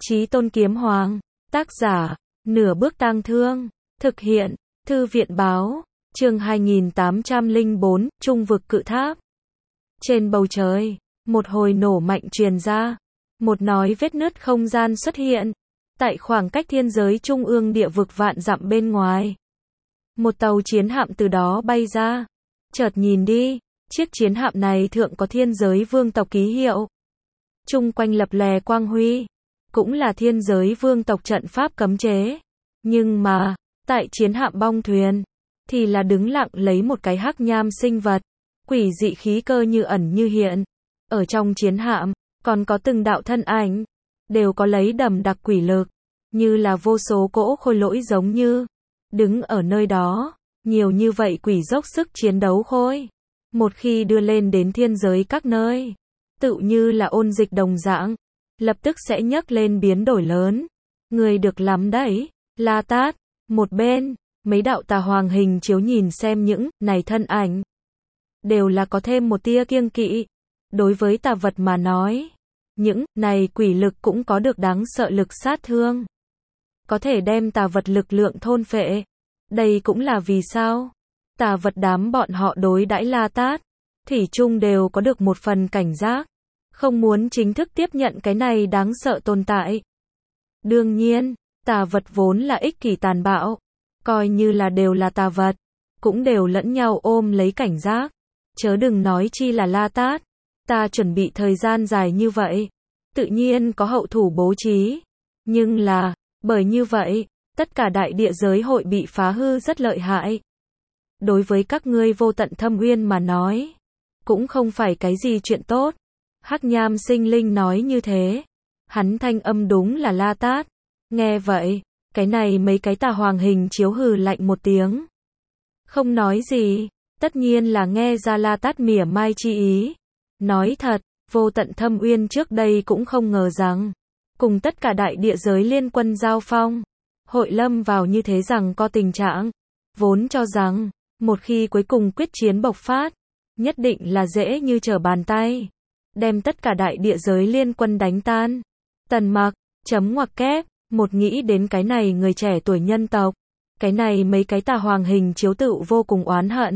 Chí Tôn Kiếm Hoàng. Tác giả, Nửa Bước Tang Thương. Thực hiện, Thư viện báo. Chương 2804, Trung vực cự tháp. Trên bầu trời, một hồi nổ mạnh truyền ra. Một nói vết nứt không gian xuất hiện. Tại khoảng cách thiên giới trung ương địa vực vạn dặm bên ngoài. Một tàu chiến hạm từ đó bay ra. Chợt nhìn đi, chiếc chiến hạm này thượng có thiên giới vương tộc ký hiệu. Chung quanh lập lè quang huy. Cũng là thiên giới vương tộc trận pháp cấm chế. Nhưng mà, tại chiến hạm bong thuyền, thì là đứng lặng lấy một cái hắc nham sinh vật. Quỷ dị khí cơ như ẩn như hiện. Ở trong chiến hạm, còn có từng đạo thân ảnh. Đều có lấy đầm đặc quỷ lực. Như là vô số cỗ khôi lỗi giống như. Đứng ở nơi đó. Nhiều như vậy quỷ dốc sức chiến đấu khôi. Một khi đưa lên đến thiên giới các nơi. Tự như là ôn dịch đồng dạng. Lập tức sẽ nhấc lên biến đổi lớn. Người được lắm đấy. La Tát. Một bên. Mấy đạo tà hoàng hình chiếu nhìn xem những này thân ảnh. Đều là có thêm một tia kiêng kỵ. Đối với tà vật mà nói. Những này quỷ lực cũng có được đáng sợ lực sát thương. Có thể đem tà vật lực lượng thôn phệ. Đây cũng là vì sao. Tà vật đám bọn họ đối đãi La Tát. Thủy chung đều có được một phần cảnh giác. Không muốn chính thức tiếp nhận cái này đáng sợ tồn tại. Đương nhiên, tà vật vốn là ích kỷ tàn bạo. Coi như là đều là tà vật. Cũng đều lẫn nhau ôm lấy cảnh giác. Chớ đừng nói chi là La Tát. Ta chuẩn bị thời gian dài như vậy. Tự nhiên có hậu thủ bố trí. Nhưng là, bởi như vậy, tất cả đại địa giới hội bị phá hư rất lợi hại. Đối với các ngươi vô tận thâm uyên mà nói, cũng không phải cái gì chuyện tốt. Hắc nham sinh linh nói như thế. Hắn thanh âm đúng là La Tát. Nghe vậy, cái này mấy cái tà hoàng hình chiếu hừ lạnh một tiếng. Không nói gì, tất nhiên là nghe ra La Tát mỉa mai chi ý. Nói thật, vô tận thâm uyên trước đây cũng không ngờ rằng, cùng tất cả đại địa giới liên quân giao phong, hội lâm vào như thế rằng có tình trạng. Vốn cho rằng, một khi cuối cùng quyết chiến bộc phát, nhất định là dễ như trở bàn tay. Đem tất cả đại địa giới liên quân đánh tan. Tần Mặc, chấm ngoặc kép, một nghĩ đến cái này người trẻ tuổi nhân tộc. Cái này mấy cái tà hoàng hình chiếu tự vô cùng oán hận.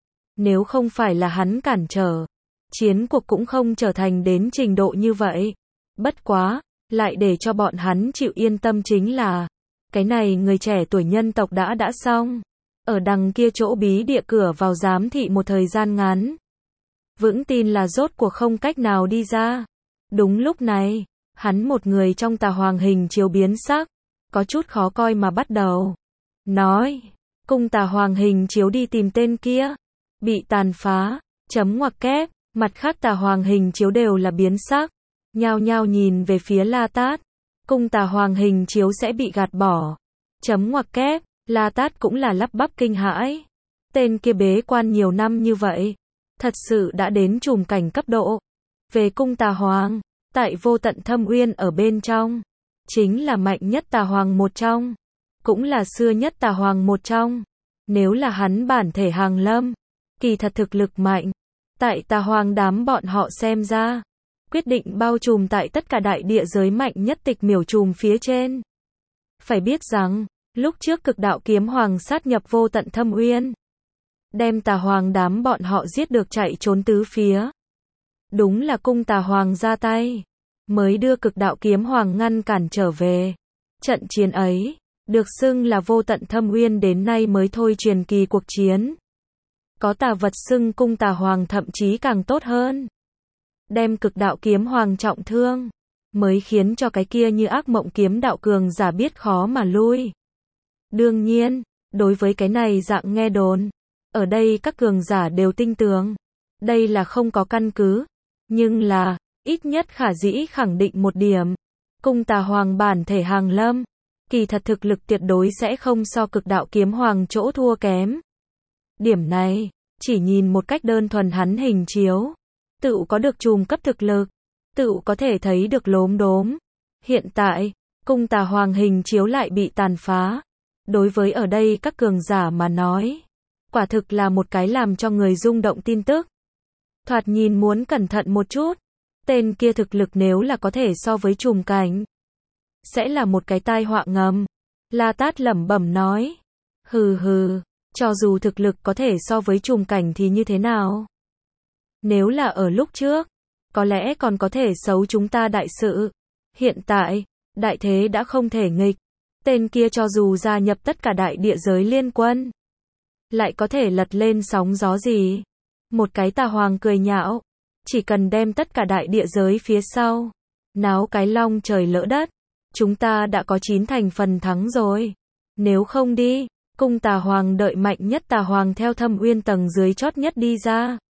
Nếu không phải là hắn cản trở, chiến cuộc cũng không trở thành đến trình độ như vậy. Bất quá, lại để cho bọn hắn chịu yên tâm chính là, cái này người trẻ tuổi nhân tộc đã xong. Ở đằng kia chỗ bí địa cửa vào giám thị một thời gian ngắn. Vững tin là rốt cuộc không cách nào đi ra. Đúng lúc này, hắn một người trong tà hoàng hình chiếu biến sắc, có chút khó coi mà bắt đầu. Nói, cùng tà hoàng hình chiếu đi tìm tên kia. Bị tàn phá, chấm ngoặc kép, mặt khác tà hoàng hình chiếu đều là biến sắc. Nhao nhao nhìn về phía La Tát. Cùng tà hoàng hình chiếu sẽ bị gạt bỏ. Chấm ngoặc kép, La Tát cũng là lắp bắp kinh hãi. Tên kia bế quan nhiều năm như vậy. Thật sự đã đến trùm cảnh cấp độ. Về cung tà hoàng, tại vô tận thâm uyên ở bên trong. Chính là mạnh nhất tà hoàng một trong. Cũng là xưa nhất tà hoàng một trong. Nếu là hắn bản thể hàng lâm, kỳ thật thực lực mạnh. Tại tà hoàng đám bọn họ xem ra. Quyết định bao trùm tại tất cả đại địa giới mạnh nhất tịch miểu trùm phía trên. Phải biết rằng, lúc trước cực đạo kiếm hoàng sát nhập vô tận thâm uyên. Đem tà hoàng đám bọn họ giết được chạy trốn tứ phía. Đúng là cung tà hoàng ra tay. Mới đưa cực đạo kiếm hoàng ngăn cản trở về. Trận chiến ấy, được xưng là vô tận thâm uyên đến nay mới thôi truyền kỳ cuộc chiến. Có tà vật xưng cung tà hoàng thậm chí càng tốt hơn. Đem cực đạo kiếm hoàng trọng thương. Mới khiến cho cái kia như ác mộng kiếm đạo cường giả biết khó mà lui. Đương nhiên, đối với cái này dạng nghe đồn. Ở đây các cường giả đều tin tưởng. Đây là không có căn cứ. Nhưng là, ít nhất khả dĩ khẳng định một điểm. Cung tà hoàng bản thể hàng lâm. Kỳ thật thực lực tuyệt đối sẽ không so cực đạo kiếm hoàng chỗ thua kém. Điểm này, chỉ nhìn một cách đơn thuần hắn hình chiếu. Tự có được trùm cấp thực lực. Tự có thể thấy được lốm đốm. Hiện tại, cung tà hoàng hình chiếu lại bị tàn phá. Đối với ở đây các cường giả mà nói. Quả thực là một cái làm cho người rung động tin tức. Thoạt nhìn muốn cẩn thận một chút. Tên kia thực lực nếu là có thể so với trùm cảnh. sẽ là một cái tai họa ngầm. La Tát lẩm bẩm nói. Hừ hừ, cho dù thực lực có thể so với trùm cảnh thì như thế nào? Nếu là ở lúc trước, có lẽ còn có thể xấu chúng ta đại sự. Hiện tại, đại thế đã không thể nghịch. Tên kia cho dù gia nhập tất cả đại địa giới liên quân, lại có thể lật lên sóng gió gì? Một cái tà hoàng cười nhạo. Chỉ cần đem tất cả đại địa giới phía sau, náo cái long trời lỡ đất, chúng ta đã có 9 thành phần thắng rồi. Nếu không đi, cung tà hoàng đợi mạnh nhất tà hoàng theo Thâm Uyên tầng dưới chót nhất đi ra,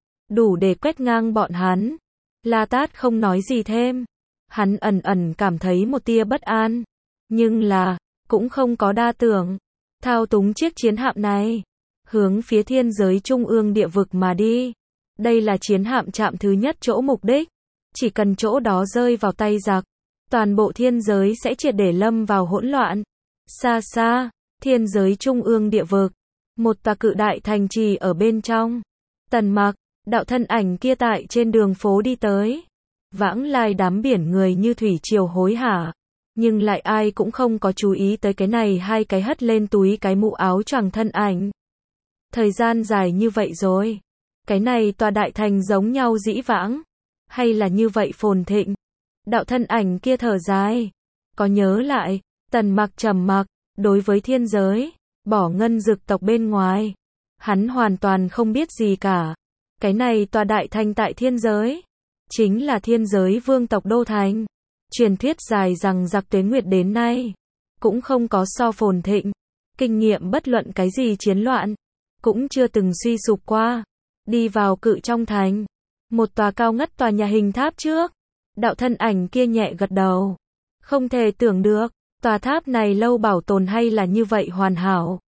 đủ để quét ngang bọn hắn. La Tát không nói gì thêm. Hắn ẩn ẩn cảm thấy một tia bất an. Nhưng là, cũng không có đa tưởng. Thao túng chiếc chiến hạm này, hướng phía thiên giới trung ương địa vực mà đi. Đây là chiến hạm chạm thứ nhất chỗ mục đích. Chỉ cần chỗ đó rơi vào tay giặc, toàn bộ thiên giới sẽ triệt để lâm vào hỗn loạn. Xa xa, thiên giới trung ương địa vực, một tòa cự đại thành trì ở bên trong. Tần Mặc, đạo thân ảnh kia tại trên đường phố đi tới. Vãng lai đám biển người như thủy triều hối hả. Nhưng lại ai cũng không có chú ý tới cái này hai cái hất lên túi cái mũ áo choàng thân ảnh. Thời gian dài như vậy rồi. Cái này tòa đại thành giống nhau dĩ vãng. Hay là như vậy phồn thịnh. Đạo thân ảnh kia thở dài. Có nhớ lại, Tần Mặc trầm mặc, đối với thiên giới, bỏ ngân dực tộc bên ngoài. Hắn hoàn toàn không biết gì cả. Cái này tòa đại thành tại thiên giới, chính là thiên giới vương tộc đô thành. Truyền thuyết dài rằng giặc tuế nguyệt đến nay, cũng không có so phồn thịnh. Kinh nghiệm bất luận cái gì chiến loạn, cũng chưa từng suy sụp qua. Đi vào cự trong thành, một tòa cao ngất tòa nhà hình tháp trước. Đạo thân ảnh kia nhẹ gật đầu. Không thể tưởng được, tòa tháp này lâu bảo tồn hay là như vậy hoàn hảo.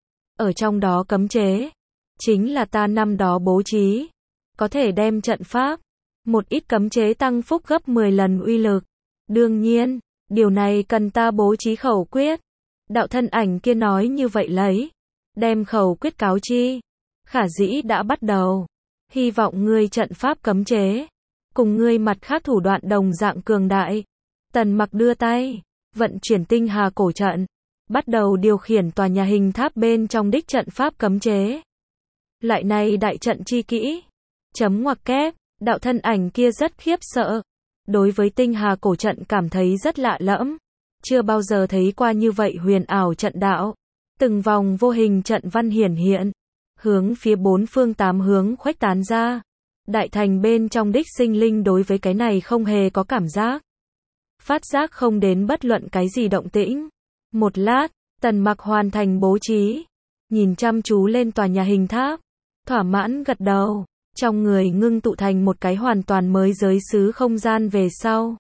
Ở trong đó cấm chế, chính là ta năm đó bố trí. Có thể đem trận pháp, một ít cấm chế tăng phúc gấp 10 lần uy lực. Đương nhiên, điều này cần ta bố trí khẩu quyết. Đạo thân ảnh kia nói như vậy lấy. Đem khẩu quyết cáo chi. Khả dĩ đã bắt đầu. Hy vọng ngươi trận pháp cấm chế, cùng ngươi mặt khác thủ đoạn đồng dạng cường đại. Tần Mặc đưa tay, vận chuyển tinh hà cổ trận, bắt đầu điều khiển tòa nhà hình tháp bên trong đích trận pháp cấm chế. Lại này đại trận chi kỹ. Chấm ngoặc kép, đạo thân ảnh kia rất khiếp sợ. Đối với tinh hà cổ trận cảm thấy rất lạ lẫm. Chưa bao giờ thấy qua như vậy huyền ảo trận đạo. Từng vòng vô hình trận văn hiển hiện, hướng phía bốn phương tám hướng khuếch tán ra. Đại thành bên trong đích sinh linh đối với cái này không hề có cảm giác. Phát giác không đến bất luận cái gì động tĩnh. Một lát, Tần Mặc hoàn thành bố trí. Nhìn chăm chú lên tòa nhà hình tháp. Thỏa mãn gật đầu. Trong người ngưng tụ thành một cái hoàn toàn mới giới xứ không gian về sau.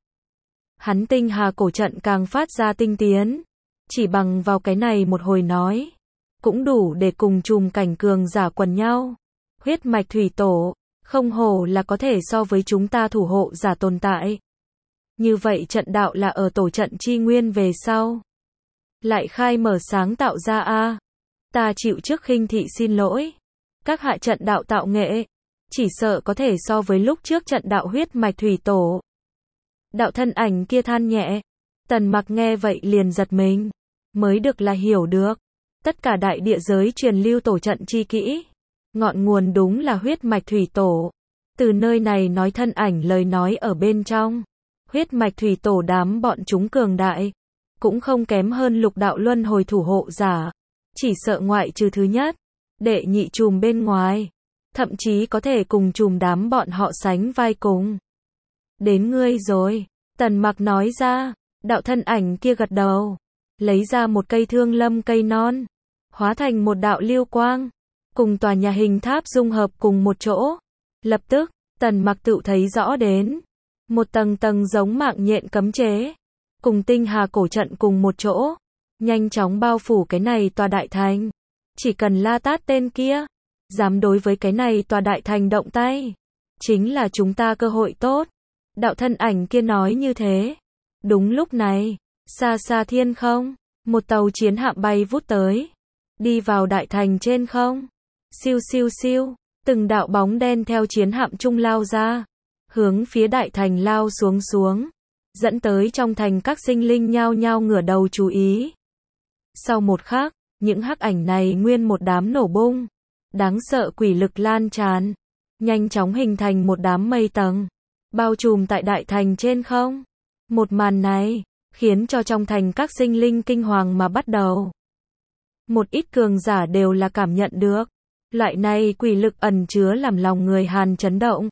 Hắn tinh hà cổ trận càng phát ra tinh tiến. Chỉ bằng vào cái này một hồi nói, cũng đủ để cùng chùm cảnh cường giả quần nhau. Huyết mạch thủy tổ, không hổ là có thể so với chúng ta thủ hộ giả tồn tại. Như vậy trận đạo là ở tổ trận chi nguyên về sau. Lại khai mở sáng tạo ra a. Ta chịu trước khinh thị xin lỗi. Các hạ trận đạo tạo nghệ, chỉ sợ có thể so với lúc trước trận đạo huyết mạch thủy tổ. Đạo thân ảnh kia than nhẹ. Tần Mặc nghe vậy liền giật mình. Mới được là hiểu được. Tất cả đại địa giới truyền lưu tổ trận chi kỹ. Ngọn nguồn đúng là huyết mạch thủy tổ. Từ nơi này nói thân ảnh lời nói ở bên trong. Huyết mạch thủy tổ đám bọn chúng cường đại. Cũng không kém hơn lục đạo luân hồi thủ hộ giả. Chỉ sợ ngoại trừ thứ nhất, đệ nhị chùm bên ngoài. Thậm chí có thể cùng chùm đám bọn họ sánh vai cùng. Đến ngươi rồi. Tần Mặc nói ra. Đạo thân ảnh kia gật đầu. Lấy ra một cây thương lâm cây non. Hóa thành một đạo lưu quang. Cùng tòa nhà hình tháp dung hợp cùng một chỗ. Lập tức, Tần Mặc tự thấy rõ đến. Một tầng tầng giống mạng nhện cấm chế. Cùng tinh hà cổ trận cùng một chỗ. Nhanh chóng bao phủ cái này tòa đại thành. Chỉ cần La Tát tên kia. Dám đối với cái này tòa đại thành động tay. Chính là chúng ta cơ hội tốt. Đạo thân ảnh kia nói như thế. Đúng lúc này, xa xa thiên không, một tàu chiến hạm bay vút tới. Đi vào đại thành trên không. Siêu siêu siêu, từng đạo bóng đen theo chiến hạm trung lao ra. Hướng phía đại thành lao xuống xuống. dẫn tới trong thành các sinh linh nhao nhao ngửa đầu chú ý. Sau một khắc, những hắc ảnh này nguyên một đám nổ bung, đáng sợ quỷ lực lan tràn, nhanh chóng hình thành một đám mây tầng, bao trùm tại đại thành trên không. Một màn này, khiến cho trong thành các sinh linh kinh hoàng mà bắt đầu. Một ít cường giả đều là cảm nhận được, loại này quỷ lực ẩn chứa làm lòng người Hàn chấn động.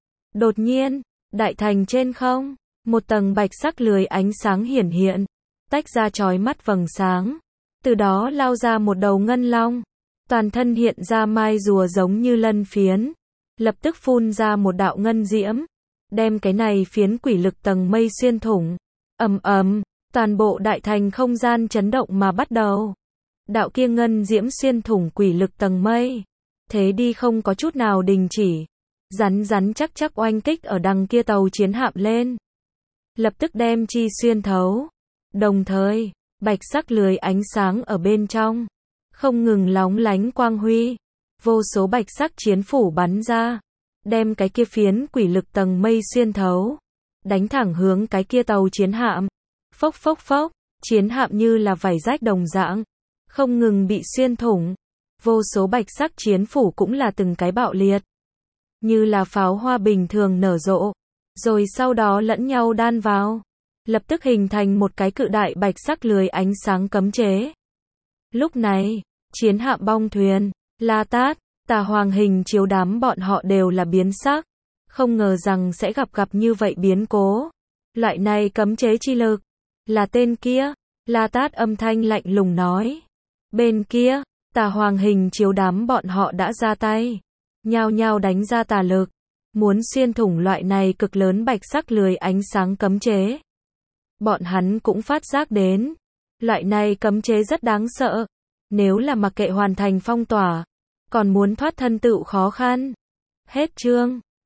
Đột nhiên, đại thành trên không, một tầng bạch sắc lưới ánh sáng hiển hiện, tách ra chói mắt vầng sáng. Từ đó lao ra một đầu ngân long, toàn thân hiện ra mai rùa giống như lân phiến, lập tức phun ra một đạo ngân diễm, đem cái này phiến quỷ lực tầng mây xuyên thủng. Ầm ầm, toàn bộ đại thành không gian chấn động mà bắt đầu. Đạo kia ngân diễm xuyên thủng quỷ lực tầng mây, thế đi không có chút nào đình chỉ, rắn rắn chắc chắc oanh kích ở đằng kia tàu chiến hạm lên, lập tức đem chi xuyên thấu. Đồng thời, bạch sắc lưới ánh sáng ở bên trong không ngừng lóng lánh quang huy, vô số bạch sắc chiến phủ bắn ra, đem cái kia phiến quỷ lực tầng mây xuyên thấu, đánh thẳng hướng cái kia tàu chiến hạm. Phốc phốc phốc, chiến hạm như là vảy rách đồng dạng, không ngừng bị xuyên thủng. Vô số bạch sắc chiến phủ cũng là từng cái bạo liệt, như là pháo hoa bình thường nở rộ, rồi sau đó lẫn nhau đan vào, lập tức hình thành một cái cự đại bạch sắc lưới ánh sáng cấm chế. Lúc này, chiến hạm bong thuyền, La Tát, Tà Hoàng Hình Chiếu đám bọn họ đều là biến sắc, không ngờ rằng sẽ gặp như vậy biến cố. Loại này cấm chế chi lực, là tên kia, La Tát âm thanh lạnh lùng nói. Bên kia, Tà Hoàng Hình Chiếu đám bọn họ đã ra tay, nhao nhao đánh ra tà lực, muốn xuyên thủng loại này cực lớn bạch sắc lưới ánh sáng cấm chế. Bọn hắn cũng phát giác đến, loại này cấm chế rất đáng sợ, nếu là mặc kệ hoàn thành phong tỏa, còn muốn thoát thân tựu khó khăn. Hết chương.